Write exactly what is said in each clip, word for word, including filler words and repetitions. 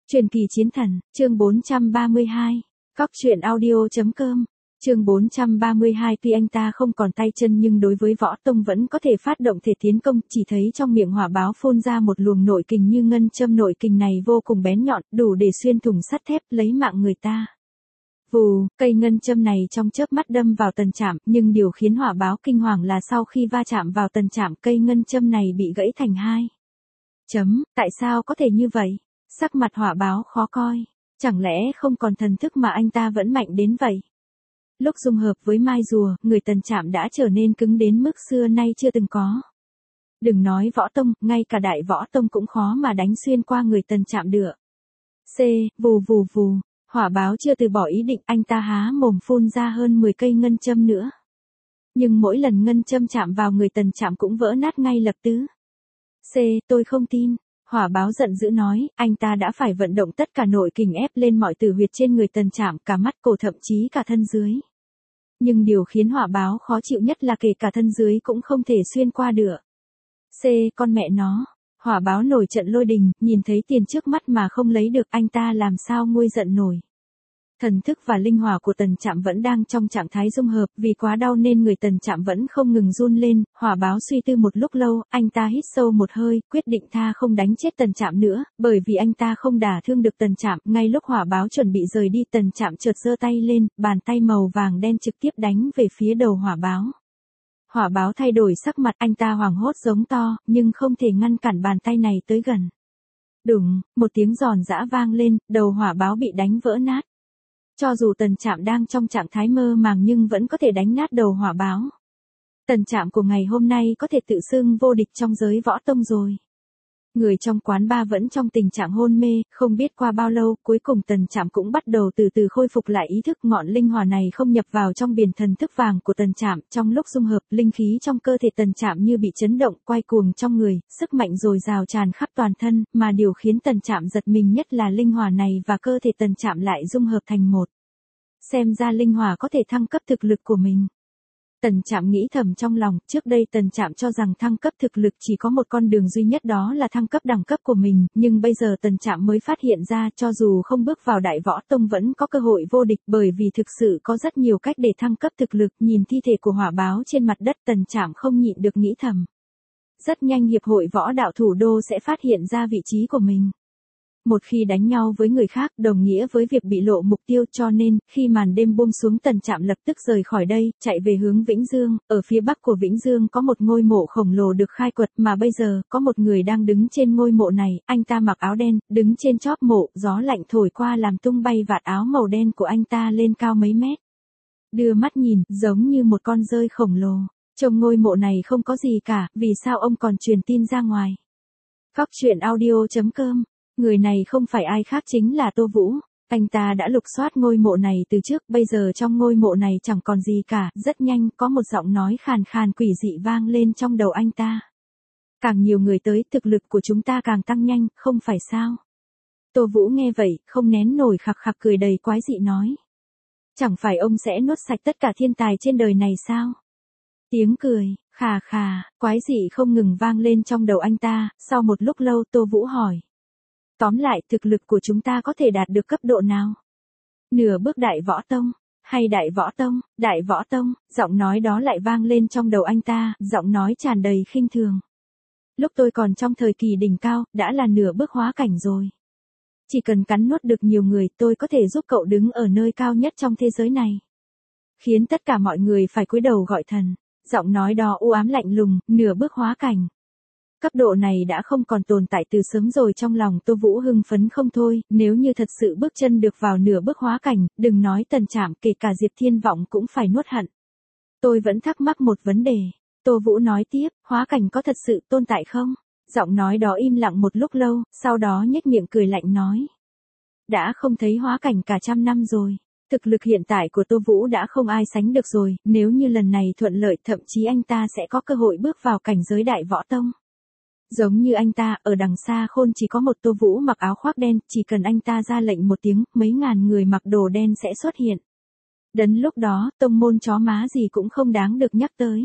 Truyền kỳ chiến thần, chương bốn trăm ba mươi hai. Cóc truyện audio.com. Chương bốn trăm ba mươi hai. Tuy anh ta không còn tay chân nhưng đối với võ tông vẫn có thể phát động thể tiến công, chỉ thấy trong miệng hỏa báo phun ra một luồng nội kình như ngân châm, nội kình này vô cùng bén nhọn, đủ để xuyên thủng sắt thép, lấy mạng người ta. Vù, cây ngân châm này trong chớp mắt đâm vào Tần Trạm, nhưng điều khiến hỏa báo kinh hoàng là sau khi va chạm vào Tần Trạm, cây ngân châm này bị gãy thành hai. Chấm, tại sao có thể như vậy? Sắc mặt hỏa báo khó coi, chẳng lẽ không còn thần thức mà anh ta vẫn mạnh đến vậy? Lúc dung hợp với mai rùa, người Tần Trạm đã trở nên cứng đến mức xưa nay chưa từng có. Đừng nói võ tông, ngay cả đại võ tông cũng khó mà đánh xuyên qua người Tần Trạm được. C, vù vù vù, hỏa báo chưa từ bỏ ý định, anh ta há mồm phun ra hơn mười cây ngân châm nữa. Nhưng mỗi lần ngân châm chạm vào người Tần Trạm cũng vỡ nát ngay lập tức. C, tôi không tin. Hỏa báo giận dữ nói, anh ta đã phải vận động tất cả nội kình ép lên mọi tử huyệt trên người Tần Trạm, cả mắt, cổ, thậm chí cả thân dưới. Nhưng điều khiến hỏa báo khó chịu nhất là kể cả thân dưới cũng không thể xuyên qua được. C, con mẹ nó. Hỏa báo nổi trận lôi đình, nhìn thấy tiền trước mắt mà không lấy được, anh ta làm sao nguôi giận nổi. Thần thức và linh hỏa của Tần Trạm vẫn đang trong trạng thái dung hợp, vì quá đau nên người Tần Trạm vẫn không ngừng run lên. Hỏa báo suy tư một lúc lâu, anh ta hít sâu một hơi, quyết định tha không đánh chết Tần Trạm nữa, bởi vì anh ta không đả thương được Tần Trạm. Ngay lúc hỏa báo chuẩn bị rời đi, Tần Trạm chợt giơ tay lên, bàn tay màu vàng đen trực tiếp đánh về phía đầu hỏa báo. Hỏa báo thay đổi sắc mặt, anh ta hoảng hốt giống to, nhưng không thể ngăn cản bàn tay này tới gần. Đùng, một tiếng giòn giã vang lên, đầu hỏa báo bị đánh vỡ nát. Cho dù Tần Trạm đang trong trạng thái mơ màng nhưng vẫn có thể đánh nát đầu hỏa báo. Tần Trạm của ngày hôm nay có thể tự xưng vô địch trong giới võ tông rồi. Người trong quán bar vẫn trong tình trạng hôn mê, không biết qua bao lâu, cuối cùng Tần Trạm cũng bắt đầu từ từ khôi phục lại ý thức. Ngọn linh hỏa này không nhập vào trong biển thần thức vàng của Tần Trạm, trong lúc dung hợp, linh khí trong cơ thể Tần Trạm như bị chấn động, quay cuồng trong người, sức mạnh dồi dào tràn khắp toàn thân, mà điều khiến Tần Trạm giật mình nhất là linh hỏa này và cơ thể Tần Trạm lại dung hợp thành một. Xem ra linh hỏa có thể thăng cấp thực lực của mình. Tần Trạm nghĩ thầm trong lòng, trước đây Tần Trạm cho rằng thăng cấp thực lực chỉ có một con đường duy nhất, đó là thăng cấp đẳng cấp của mình, nhưng bây giờ Tần Trạm mới phát hiện ra cho dù không bước vào đại võ tông vẫn có cơ hội vô địch, bởi vì thực sự có rất nhiều cách để thăng cấp thực lực. Nhìn thi thể của hỏa báo trên mặt đất, Tần Trạm không nhịn được nghĩ thầm. Rất nhanh hiệp hội võ đạo thủ đô sẽ phát hiện ra vị trí của mình. Một khi đánh nhau với người khác đồng nghĩa với việc bị lộ mục tiêu, cho nên, khi màn đêm buông xuống Tần Trạm lập tức rời khỏi đây, chạy về hướng Vĩnh Dương. Ở phía bắc của Vĩnh Dương có một ngôi mộ khổng lồ được khai quật, mà bây giờ, có một người đang đứng trên ngôi mộ này, anh ta mặc áo đen, đứng trên chóp mộ, gió lạnh thổi qua làm tung bay vạt áo màu đen của anh ta lên cao mấy mét. Đưa mắt nhìn, giống như một con dơi khổng lồ. Trong ngôi mộ này không có gì cả, vì sao ông còn truyền tin ra ngoài? Cóc truyện audio.com. Người này không phải ai khác chính là Tô Vũ. Anh ta đã lục soát ngôi mộ này từ trước, bây giờ trong ngôi mộ này chẳng còn gì cả. Rất nhanh, có một giọng nói khàn khàn quỷ dị vang lên trong đầu anh ta. Càng nhiều người tới, thực lực của chúng ta càng tăng nhanh, không phải sao? Tô Vũ nghe vậy, không nén nổi khặc khặc cười đầy quái dị nói. Chẳng phải ông sẽ nuốt sạch tất cả thiên tài trên đời này sao? Tiếng cười, khà khà, quái dị không ngừng vang lên trong đầu anh ta. Sau một lúc lâu Tô Vũ hỏi. Tóm lại, thực lực của chúng ta có thể đạt được cấp độ nào? Nửa bước đại võ tông, hay đại võ tông, đại võ tông, giọng nói đó lại vang lên trong đầu anh ta, giọng nói tràn đầy khinh thường. Lúc tôi còn trong thời kỳ đỉnh cao, đã là nửa bước hóa cảnh rồi. Chỉ cần cắn nuốt được nhiều người, tôi có thể giúp cậu đứng ở nơi cao nhất trong thế giới này. Khiến tất cả mọi người phải cúi đầu gọi thần. Giọng nói đó u ám lạnh lùng, nửa bước hóa cảnh. Cấp độ này đã không còn tồn tại từ sớm rồi. Trong lòng Tô Vũ hưng phấn không thôi, nếu như thật sự bước chân được vào nửa bước hóa cảnh, đừng nói Tần Trạm, kể cả Diệp Thiên Vọng cũng phải nuốt hận. Tôi vẫn thắc mắc một vấn đề. Tô Vũ nói tiếp, hóa cảnh có thật sự tồn tại không? Giọng nói đó im lặng một lúc lâu, sau đó nhếch miệng cười lạnh nói. Đã không thấy hóa cảnh cả trăm năm rồi. Thực lực hiện tại của Tô Vũ đã không ai sánh được rồi, nếu như lần này thuận lợi thậm chí anh ta sẽ có cơ hội bước vào cảnh giới đại võ tông. Giống như anh ta, ở đằng xa khôn chỉ có một Tô Vũ mặc áo khoác đen, chỉ cần anh ta ra lệnh một tiếng, mấy ngàn người mặc đồ đen sẽ xuất hiện. Đến lúc đó, tông môn chó má gì cũng không đáng được nhắc tới.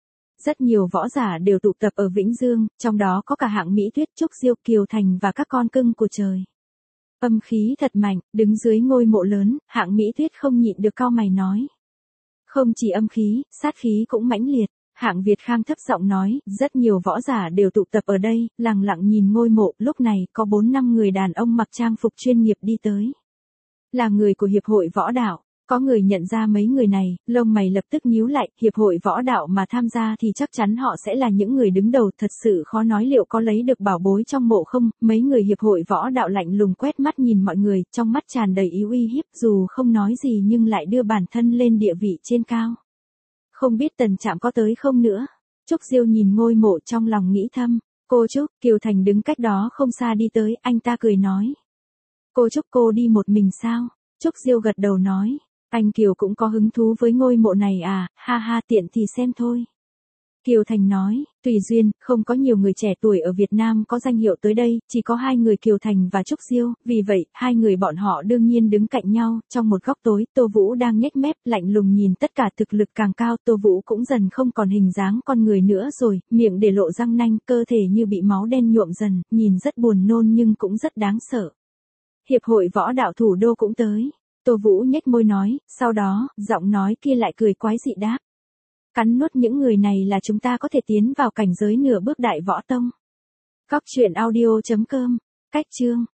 Rất nhiều võ giả đều tụ tập ở Vĩnh Dương, trong đó có cả Hạng Mỹ Tuyết, Trúc Diêu, Kiều Thành và các con cưng của trời. Âm khí thật mạnh, đứng dưới ngôi mộ lớn, Hạng Mỹ Tuyết không nhịn được cau mày nói. Không chỉ âm khí, sát khí cũng mãnh liệt. Hạng Việt Khang thấp giọng nói, rất nhiều võ giả đều tụ tập ở đây, lặng lặng nhìn ngôi mộ, lúc này có bốn năm người đàn ông mặc trang phục chuyên nghiệp đi tới. Là người của Hiệp hội Võ Đạo. Có người nhận ra mấy người này, lông mày lập tức nhíu lại, Hiệp hội Võ Đạo mà tham gia thì chắc chắn họ sẽ là những người đứng đầu, thật sự khó nói liệu có lấy được bảo bối trong mộ không. Mấy người Hiệp hội Võ Đạo lạnh lùng quét mắt nhìn mọi người, trong mắt tràn đầy ý uy hiếp, dù không nói gì nhưng lại đưa bản thân lên địa vị trên cao. Không biết Tần Trạm có tới không nữa. Trúc Diêu nhìn ngôi mộ trong lòng nghĩ thầm. Cô Trúc, Kiều Thành đứng cách đó không xa đi tới, anh ta cười nói. Cô Trúc, cô đi một mình sao? Trúc Diêu gật đầu nói. Anh Kiều cũng có hứng thú với ngôi mộ này à, ha ha, tiện thì xem thôi. Kiều Thành nói, tùy duyên, không có nhiều người trẻ tuổi ở Việt Nam có danh hiệu tới đây, chỉ có hai người Kiều Thành và Trúc Diêu, vì vậy, hai người bọn họ đương nhiên đứng cạnh nhau, trong một góc tối, Tô Vũ đang nhếch mép, lạnh lùng nhìn tất cả, thực lực càng cao, Tô Vũ cũng dần không còn hình dáng con người nữa rồi, miệng để lộ răng nanh, cơ thể như bị máu đen nhuộm dần, nhìn rất buồn nôn nhưng cũng rất đáng sợ. Hiệp hội Võ Đạo Thủ đô cũng tới. Tô Vũ nhếch môi nói, sau đó, giọng nói kia lại cười quái dị đáp. Cắn nuốt những người này là chúng ta có thể tiến vào cảnh giới nửa bước đại võ tông. Cóc truyện audio chấm com. Cách chương.